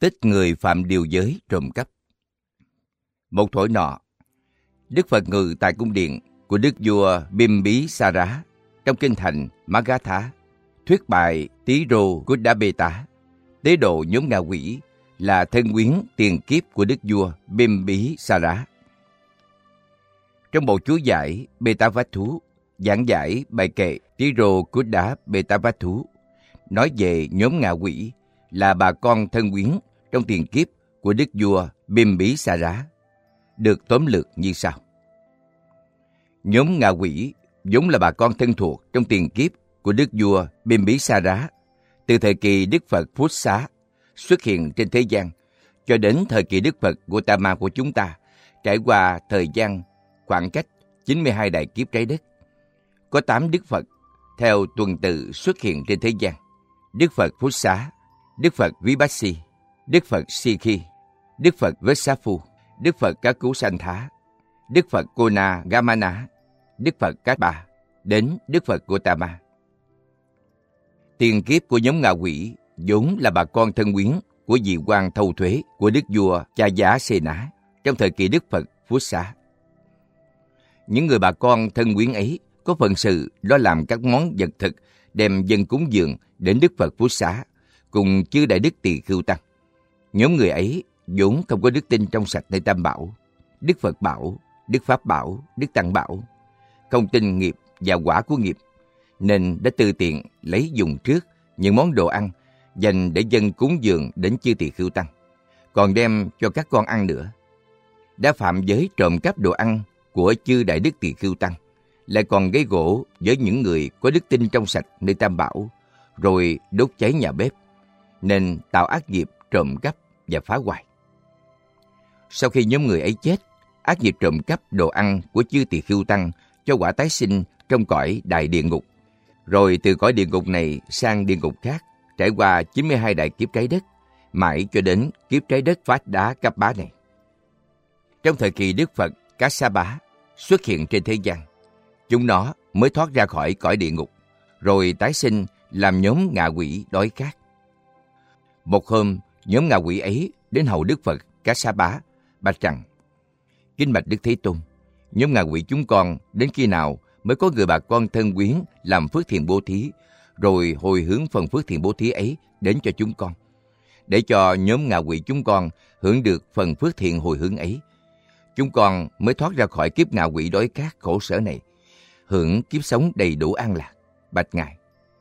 Tích người phạm điều giới trộm cắp. Một thuở nọ, Đức Phật ngự tại cung điện của Đức vua Bimbisara trong kinh thành Magadha, thuyết bài Tí Rô Kuddabeta, tế độ nhóm ngạ quỷ là thân quyến tiền kiếp của Đức vua Bimbisara. Trong bộ chú giải Betavatthu, giảng giải bài kệ Tí Rô Kuddabetavatthu nói về nhóm ngạ quỷ là bà con thân quyến trong tiền kiếp của Đức vua Bimbisara, được tóm lược như sau. Nhóm ngạ quỷ vốn là bà con thân thuộc trong tiền kiếp của Đức vua Bimbisara từ thời kỳ Đức Phật Phút Xá xuất hiện trên thế gian cho đến thời kỳ Đức Phật Gautama của chúng ta, trải qua thời gian khoảng cách 92 đại kiếp trái đất. Có 8 Đức Phật theo tuần tự xuất hiện trên thế gian: Đức Phật Phút Xá, Đức Phật Vipassi, Đức Phật Sikhi, Đức Phật Vessaphu, Đức Phật Các Cứu Sanh Thá, Đức Phật Kona Gamana, Đức Phật Cát Bà, đến Đức Phật Gautama. Tiền kiếp của nhóm ngạ quỷ vốn là bà con thân quyến của vị quan thâu thuế của Đức vua Chayasena trong thời kỳ Đức Phật Phút Xá. Những người bà con thân quyến ấy có phận sự lo làm các món vật thực đem dâng cúng dường đến Đức Phật Phút Xá cùng chư đại đức Tỳ Khưu tăng. Nhóm người ấy vốn không có đức tin trong sạch nơi Tam Bảo, Đức Phật Bảo, Đức Pháp Bảo, Đức Tăng Bảo, không tin nghiệp và quả của nghiệp, nên đã tự tiện lấy dùng trước những món đồ ăn dành để dâng cúng dường đến chư Tỳ Khưu tăng, còn đem cho các con ăn nữa. Đã phạm giới trộm cắp đồ ăn của chư đại đức Tỳ Khưu tăng, lại còn gây gổ với những người có đức tin trong sạch nơi Tam Bảo, rồi đốt cháy nhà bếp, nên tạo ác nghiệp trộm cắp và phá hoại. Sau khi nhóm người ấy chết, ác nghiệp trộm cắp đồ ăn của chư Tỳ Khưu tăng cho quả tái sinh trong cõi đại địa ngục, rồi từ cõi địa ngục này sang địa ngục khác, trải qua 92 đại kiếp trái đất, mãi cho đến kiếp trái đất Phát Đá Cấp Bá này. Trong thời kỳ Đức Phật Kassapa xuất hiện trên thế gian, chúng nó mới thoát ra khỏi cõi địa ngục, rồi tái sinh làm nhóm ngạ quỷ đói khát. Một hôm, nhóm ngạ quỷ ấy đến hầu Đức Phật Kassapa bạch rằng: Kính bạch Đức Thế Tôn, nhóm ngạ quỷ chúng con đến khi nào mới có người bà con thân quyến làm phước thiện bố thí, rồi hồi hướng phần phước thiện bố thí ấy đến cho chúng con, để cho nhóm ngạ quỷ chúng con hưởng được phần phước thiện hồi hướng ấy, chúng con mới thoát ra khỏi kiếp ngạ quỷ đói khát khổ sở này, hưởng kiếp sống đầy đủ an lạc. Bạch Ngài.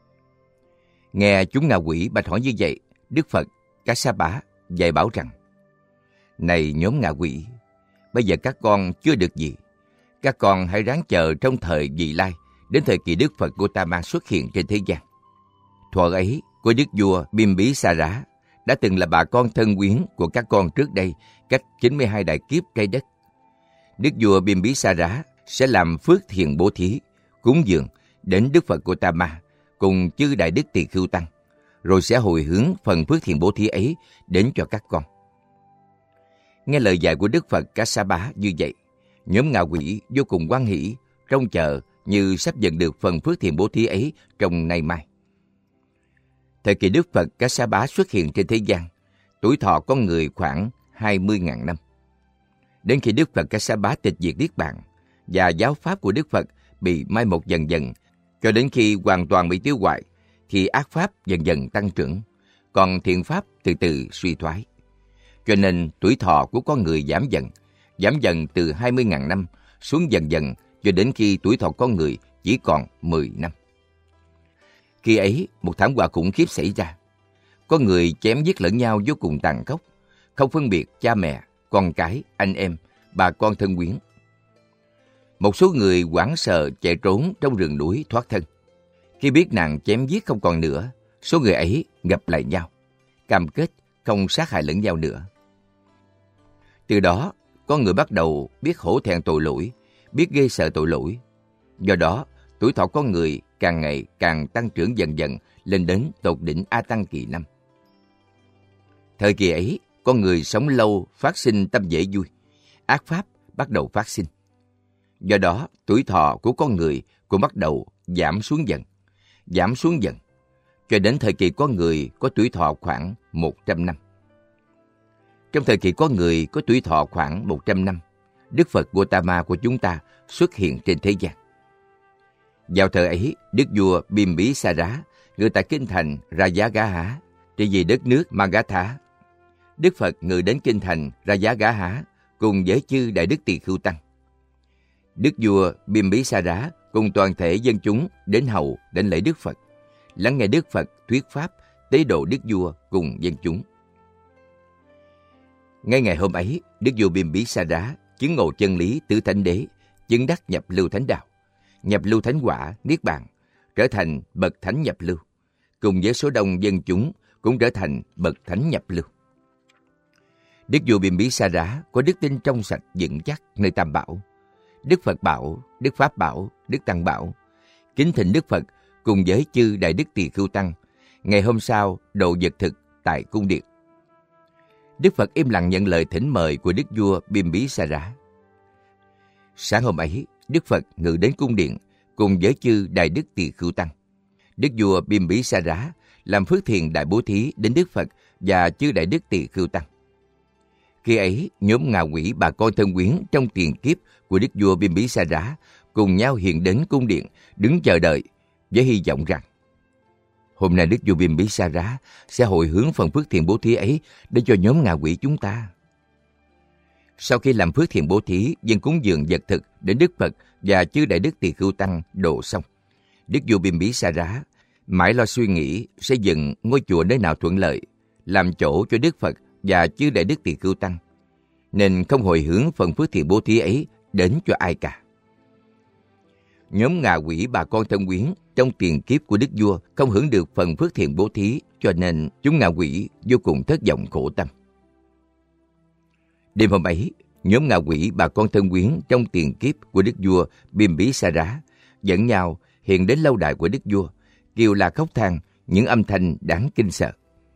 Nghe chúng ngạ quỷ bạch hỏi như vậy, Đức Phật Kassapa dạy bảo rằng: Này nhóm ngạ quỷ, bây giờ các con chưa được gì. Các con hãy ráng chờ trong thời vị lai, đến thời kỳ Đức Phật Gautama xuất hiện trên thế gian. Thuở ấy của Đức vua Bimbisara đã từng là bà con thân quyến của các con trước đây, cách 92 đại kiếp trái đất. Đức vua Bimbisara sẽ làm phước thiện bố thí, cúng dường đến Đức Phật Gautama cùng chư đại đức Tỳ Khưu tăng, rồi sẽ hồi hướng phần phước thiện bố thí ấy đến cho các con. Nghe lời dạy của Đức Phật Kassapa như vậy, nhóm ngạ quỷ vô cùng hoan hỷ, trông chờ như sắp nhận được phần phước thiện bố thí ấy trong nay mai. Thời kỳ Đức Phật Kassapa xuất hiện trên thế gian, tuổi thọ con người khoảng 20.000 năm. Đến khi Đức Phật Kassapa tịch diệt niết bàn và giáo pháp của Đức Phật bị mai một dần dần, cho đến khi hoàn toàn bị tiêu hoại, thì ác pháp dần dần tăng trưởng, còn thiện pháp từ từ suy thoái. Cho nên tuổi thọ của con người giảm dần từ 20.000 năm xuống dần dần cho đến khi tuổi thọ con người chỉ còn 10 năm. Khi ấy, một thảm họa khủng khiếp xảy ra. Có người chém giết lẫn nhau vô cùng tàn khốc, không phân biệt cha mẹ, con cái, anh em, bà con thân quyến. Một số người hoảng sợ chạy trốn trong rừng núi thoát thân. Khi biết nạn chém giết không còn nữa, số người ấy gặp lại nhau, cam kết không sát hại lẫn nhau nữa. Từ đó, con người bắt đầu biết hổ thẹn tội lỗi, biết ghê sợ tội lỗi. Do đó, tuổi thọ con người càng ngày càng tăng trưởng dần dần lên đến tột đỉnh A Tăng kỳ 5. Thời kỳ ấy, con người sống lâu phát sinh tâm dễ vui, ác pháp bắt đầu phát sinh. Do đó, tuổi thọ của con người cũng bắt đầu giảm xuống dần, cho đến thời kỳ con người có tuổi thọ khoảng 100 năm. Trong thời kỳ có người có tuổi thọ khoảng 100 năm, Đức Phật Gautama của chúng ta xuất hiện trên thế gian. Vào thời ấy, Đức vua Bimbisara ngự tại kinh thành Rajagaha, trị vì đất nước Magadha. Đức Phật ngự đến kinh thành Rajagaha cùng với chư đại đức tỳ khưu tăng. Đức vua Bimbisara cùng toàn thể dân chúng đến hầu đến lễ Đức Phật, lắng nghe Đức Phật thuyết pháp, tế độ Đức vua cùng dân chúng. Ngay ngày hôm ấy, Đức vua Bimbisara chứng ngộ chân lý tứ thánh đế, chứng đắc nhập lưu thánh đạo, nhập lưu thánh quả, niết bàn, trở thành bậc thánh nhập lưu, cùng với số đông dân chúng cũng trở thành bậc thánh nhập lưu. Đức vua Bimbisara có đức tin trong sạch vững chắc nơi Tam Bảo, Đức Phật Bảo, Đức Pháp Bảo, Đức Tăng Bảo, kính thỉnh Đức Phật cùng với chư đại đức tỳ khưu tăng. Ngày hôm sau độ vật thực tại cung điện. Đức Phật im lặng nhận lời thỉnh mời của Đức vua Bimbisara. Sáng hôm ấy, Đức Phật ngự đến cung điện cùng với chư đại đức tỳ khưu tăng. Đức vua Bimbisara làm phước thiền đại bố thí đến Đức Phật và chư đại đức tỳ khưu tăng. Khi ấy, nhóm ngạ quỷ bà con thân quyến trong tiền kiếp của Đức vua Bimbisara cùng nhau hiện đến cung điện, đứng chờ đợi với hy vọng rằng hôm nay Đức vua Bimbisara sẽ hồi hướng phần phước thiện bố thí ấy để cho nhóm ngạ quỷ chúng ta. Sau khi làm phước thiện bố thí, dâng cúng dường vật thực đến Đức Phật và chư đại đức tỳ khưu tăng độ xong, Đức vua Bimbisara mãi lo suy nghĩ xây dựng ngôi chùa nơi nào thuận lợi, làm chỗ cho Đức Phật và chư đại đức tỳ khưu tăng, nên không hồi hướng phần phước thiện bố thí ấy đến cho ai cả. Nhóm ngạ quỷ bà con thân quyến trong tiền kiếp của đức vua không hưởng được phần phước thiện bố thí, cho nên chúng ngạ quỷ vô cùng thất vọng khổ tâm. Đêm hôm ấy, nhóm ngạ quỷ bà con thân quyến trong tiền kiếp của đức vua Bimbisara dẫn nhau hiện đến lâu đài của đức vua, kêu la khóc than những âm thanh đáng kinh sợ.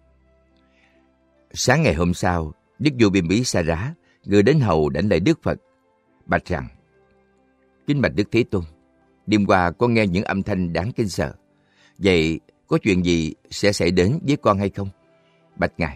Sáng ngày hôm sau, đức vua Bimbisara người đến hầu đảnh lễ Đức Phật, bạch rằng: Kính bạch Đức Thế Tôn, đêm qua con nghe những âm thanh đáng kinh sợ. Vậy có chuyện gì sẽ xảy đến với con hay không? Bạch Ngài.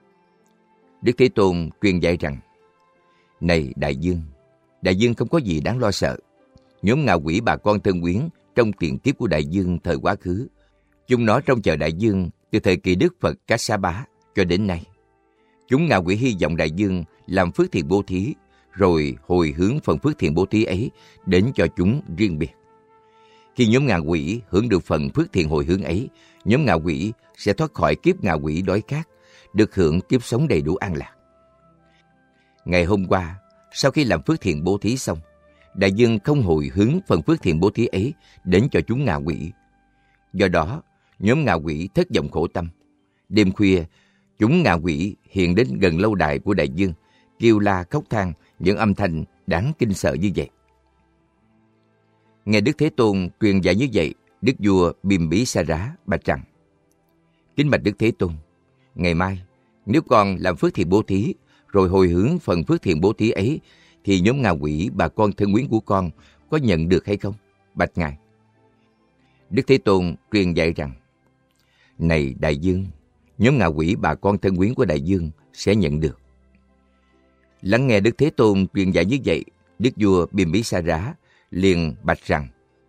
Đức Thế Tôn truyền dạy rằng: Này đại dương không có gì đáng lo sợ. Nhóm ngạ quỷ bà con thân quyến trong tiền kiếp của đại dương thời quá khứ, chúng nó trông chờ đại dương từ thời kỳ Đức Phật Kassapa cho đến nay. Chúng ngạ quỷ hy vọng đại dương làm phước thiện bố thí, rồi hồi hướng phần phước thiện bố thí ấy đến cho chúng riêng biệt. Khi nhóm ngạ quỷ hưởng được phần phước thiện hồi hướng ấy, nhóm ngạ quỷ sẽ thoát khỏi kiếp ngạ quỷ đói khát, được hưởng kiếp sống đầy đủ an lạc. Ngày hôm qua, sau khi làm phước thiện bố thí xong, đại dương không hồi hướng phần phước thiện bố thí ấy đến cho chúng ngạ quỷ. Do đó, nhóm ngạ quỷ thất vọng khổ tâm. Đêm khuya, chúng ngạ quỷ hiện đến gần lâu đài của đại dương, kêu la khóc than những âm thanh đáng kinh sợ như vậy. Nghe Đức Thế Tôn truyền dạy như vậy, Đức vua Bimbisara bạch rằng: Kính bạch Đức Thế Tôn, ngày mai nếu con làm phước thiện bố thí rồi hồi hướng phần phước thiện bố thí ấy, thì nhóm ngạ quỷ bà con thân quyến của con có nhận được hay không? Bạch Ngài. Đức Thế Tôn truyền dạy rằng: Này đại dương, nhóm ngạ quỷ bà con thân quyến của đại dương sẽ nhận được. Lắng nghe Đức Thế Tôn truyền dạy như vậy, Đức vua Bimbisara liền bạch rằng: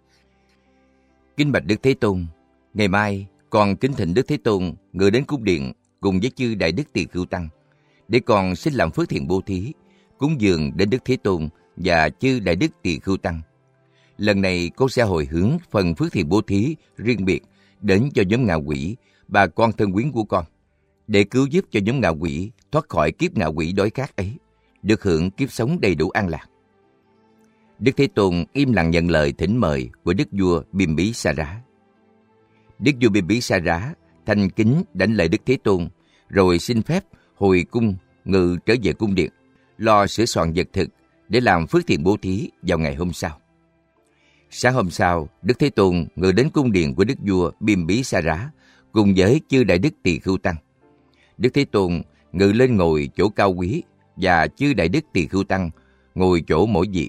Kính bạch Đức Thế Tôn, ngày mai con kính thỉnh Đức Thế Tôn ngự đến cung điện cùng với chư đại đức tỳ khưu tăng, để con xin làm phước thiện bố thí, cúng dường đến Đức Thế Tôn và chư đại đức tỳ khưu tăng. Lần này con sẽ hồi hướng phần phước thiện bố thí riêng biệt đến cho nhóm ngạ quỷ bà con thân quyến của con, để cứu giúp cho nhóm ngạ quỷ thoát khỏi kiếp ngạ quỷ đói khát ấy, được hưởng kiếp sống đầy đủ an lạc. Đức Thế Tôn im lặng nhận lời thỉnh mời của đức vua Bimbisara. Đức vua Bimbisara thành kính đảnh lễ Đức Thế Tôn, rồi xin phép hồi cung ngự trở về cung điện, lo sửa soạn vật thực để làm phước thiện bố thí vào ngày hôm sau. Sáng hôm sau, Đức Thế Tôn ngự đến cung điện của đức vua Bimbisara cùng với chư đại đức tỳ khưu tăng. Đức Thế Tôn ngự lên ngồi chỗ cao quý và chư đại đức tỳ khưu tăng ngồi chỗ mỗi vị.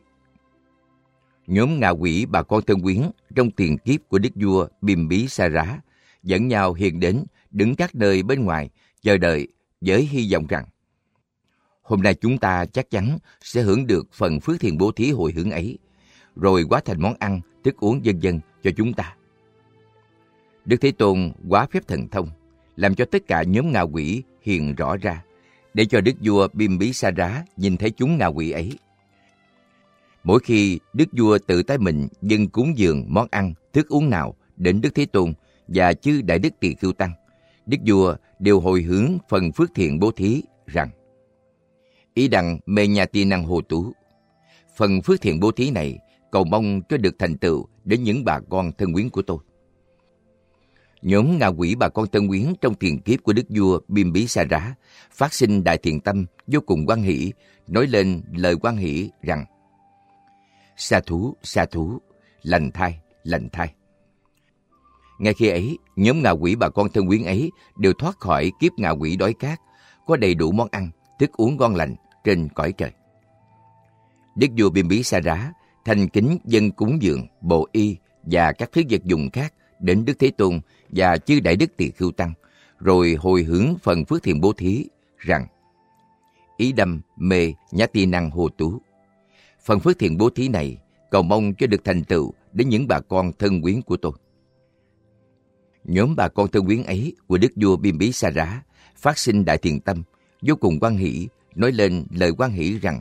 Nhóm ngạ quỷ bà con thân quyến trong tiền kiếp của đức vua Bimbisara dẫn nhau hiện đến đứng các nơi bên ngoài chờ đợi với hy vọng rằng hôm nay chúng ta chắc chắn sẽ hưởng được phần phước thiện bố thí hồi hướng ấy, rồi hóa thành món ăn, thức uống vân vân cho chúng ta. Đức Thế Tôn hóa phép thần thông, làm cho tất cả nhóm ngạ quỷ hiện rõ ra, để cho đức vua Bimbisara nhìn thấy chúng ngạ quỷ ấy. Mỗi khi đức vua tự tay mình dâng cúng dường món ăn, thức uống nào đến Đức Thế Tôn và chư Đại Đức Tỳ Khưu Tăng, đức vua đều hồi hướng phần phước thiện bố thí rằng: Ý đằng mê nhà ti năng hồ tú. Phần phước thiện bố thí này cầu mong cho được thành tựu đến những bà con thân quyến của tôi. Nhóm ngạ quỷ bà con thân quyến trong tiền kiếp của đức vua Bimbisara phát sinh đại thiện tâm vô cùng hoan hỷ, nói lên lời hoan hỷ rằng: Sa thú, lành thai, lành thai. Ngay khi ấy, nhóm ngạ quỷ bà con thân quyến ấy đều thoát khỏi kiếp ngạ quỷ đói khát, có đầy đủ món ăn, thức uống ngon lành trên cõi trời. Đức vua Bimbisara thành kính dâng cúng dường bộ y và các thứ vật dụng khác đến Đức Thế Tôn và chư Đại Đức Tỳ Khưu Tăng, rồi hồi hướng phần phước thiện bố thí rằng: Ý đâm mê nhã ti năng hồ tú. Phần phước thiện bố thí này cầu mong cho được thành tựu đến những bà con thân quyến của tôi. Nhóm bà con thân quyến ấy của đức vua Bimbisara phát sinh đại thiện tâm, vô cùng hoan hỷ, nói lên lời hoan hỷ rằng: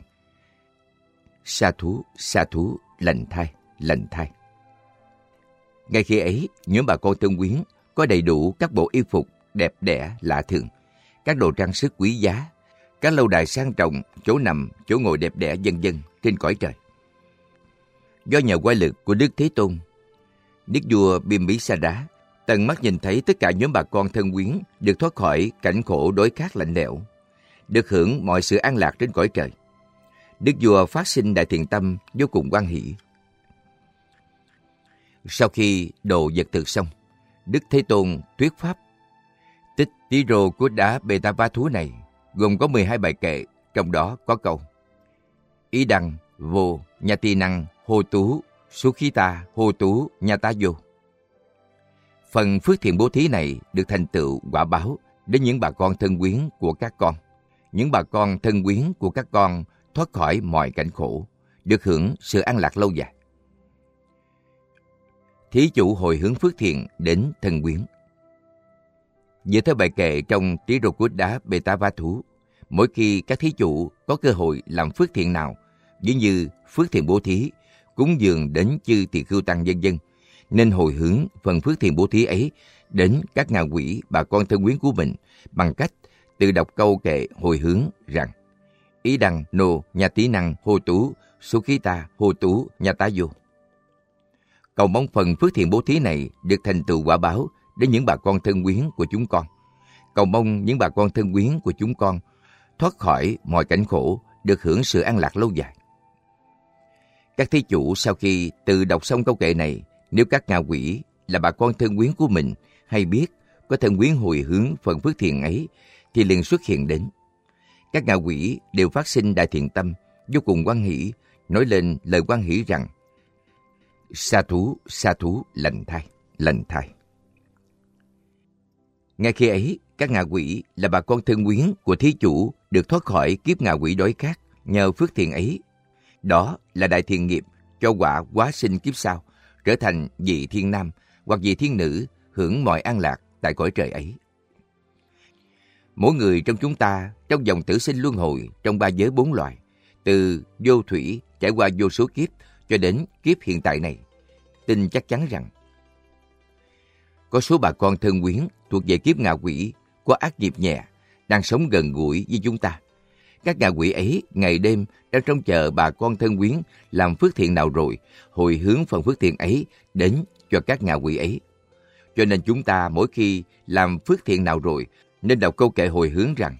Sa thú, lành thai, lành thai. Ngay khi ấy, nhóm bà con thân quyến có đầy đủ các bộ y phục đẹp đẽ lạ thường, các đồ trang sức quý giá, các lâu đài sang trọng, chỗ nằm, chỗ ngồi đẹp đẽ vân vân trên cõi trời. Do nhờ quay lực của Đức Thế Tôn, đức vua Bimbisara tận mắt nhìn thấy tất cả nhóm bà con thân quyến được thoát khỏi cảnh khổ đói khát lạnh lẽo, được hưởng mọi sự an lạc trên cõi trời. Đức vua phát sinh đại thiện tâm vô cùng hoan hỷ. Sau khi độ vật thực xong, Đức Thế Tôn thuyết pháp. Tích tí rô của đá bê ta va thú này gồm có 12 bài kệ, trong đó có câu: Ý đăng vô nhà tì năng hô tú sukhita hô tú nhà tá vô. Phần phước thiện bố thí này được thành tựu quả báo đến những bà con thân quyến của các con. Những bà con thân quyến của các con thoát khỏi mọi cảnh khổ, được hưởng sự an lạc lâu dài. Thí chủ hồi hướng phước thiện đến thân quyến. Dựa theo bài kệ trong Tí Rô Cút Đá Bê Tá Vá Thú, mỗi khi các thí chủ có cơ hội làm phước thiện nào, ví như phước thiện bố thí, cúng dường đến chư Tỳ Khưu Tăng vân vân, nên hồi hướng phần phước thiện bố thí ấy đến các ngạ quỷ bà con thân quyến của mình bằng cách tự đọc câu kệ hồi hướng rằng: Ý đăng nô nhà tí năng hô tú sukhita hô tú nhà tá vô. Cầu mong phần phước thiện bố thí này được thành tựu quả báo đến những bà con thân quyến của chúng con. Cầu mong những bà con thân quyến của chúng con thoát khỏi mọi cảnh khổ, được hưởng sự an lạc lâu dài. Các thí chủ sau khi tự đọc xong câu kệ này, nếu các ngạ quỷ là bà con thân quyến của mình hay biết có thân quyến hồi hướng phần phước thiện ấy, thì liền xuất hiện đến. Các ngạ quỷ đều phát sinh đại thiện tâm, vô cùng hoan hỷ, nói lên lời hoan hỷ rằng: Sa thú, lành thai, lành thai. Ngay khi ấy, các ngạ quỷ là bà con thân quyến của thí chủ được thoát khỏi kiếp ngạ quỷ đói khát nhờ phước thiện ấy. Đó là đại thiện nghiệp cho quả hóa sinh kiếp sau, trở thành vị thiên nam hoặc vị thiên nữ, hưởng mọi an lạc tại cõi trời ấy. Mỗi người trong chúng ta trong dòng tử sinh luân hồi trong ba giới bốn loài, từ vô thủy trải qua vô số kiếp cho đến kiếp hiện tại này, tin chắc chắn rằng có số bà con thân quyến thuộc về kiếp ngạ quỷ có ác nghiệp nhẹ đang sống gần gũi với chúng ta. Các ngạ quỷ ấy ngày đêm đang trông chờ bà con thân quyến làm phước thiện nào rồi hồi hướng phần phước thiện ấy đến cho các ngạ quỷ ấy. Cho nên chúng ta mỗi khi làm phước thiện nào rồi nên đọc câu kệ hồi hướng rằng: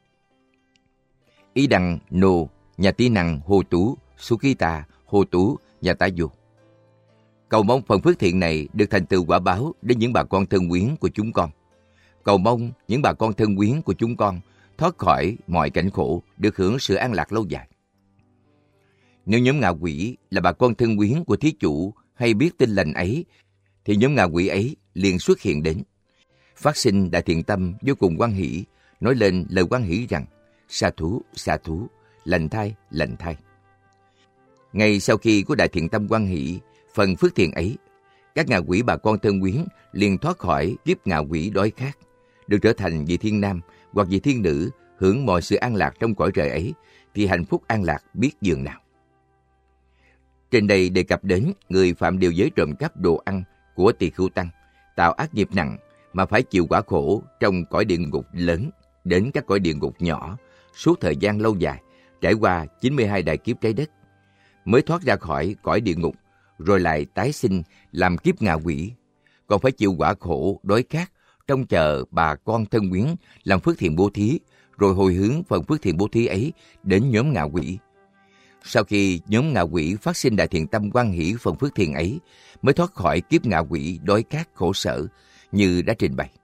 Ý đăng nô nhà tí năng hô tú sukhita hô tú nhà tá vô. Cầu mong phần phước thiện này được thành tựu quả báo đến những bà con thân quyến của chúng con. Cầu mong những bà con thân quyến của chúng con thoát khỏi mọi cảnh khổ, được hưởng sự an lạc lâu dài. Nếu nhóm ngạ quỷ là bà con thân quyến của thí chủ hay biết tin lành ấy, thì nhóm ngạ quỷ ấy liền xuất hiện đến, phát sinh đại thiện tâm vô cùng hoan hỷ, nói lên lời hoan hỷ rằng: sa thú, lành thay, lành thay. Ngay sau khi có đại thiện tâm hoan hỷ, phần phước thiện ấy, các ngạ quỷ bà con thân quyến liền thoát khỏi kiếp ngạ quỷ đói khát, được trở thành vị thiên nam hoặc vị thiên nữ, hưởng mọi sự an lạc trong cõi trời ấy, thì hạnh phúc an lạc biết dường nào. Trên đây đề cập đến người phạm điều giới trộm cắp đồ ăn của tỳ khưu tăng, tạo ác nghiệp nặng mà phải chịu quả khổ trong cõi địa ngục lớn đến các cõi địa ngục nhỏ suốt thời gian lâu dài, trải qua 92 đại kiếp trái đất, mới thoát ra khỏi cõi địa ngục, rồi lại tái sinh làm kiếp ngạ quỷ, còn phải chịu quả khổ đói khát trông chờ bà con thân quyến làm phước thiện bố thí, rồi hồi hướng phần phước thiện bố thí ấy đến nhóm ngạ quỷ. Sau khi nhóm ngạ quỷ phát sinh đại thiện tâm hoan hỷ phần phước thiện ấy, mới thoát khỏi kiếp ngạ quỷ đói khát khổ sở như đã trình bày.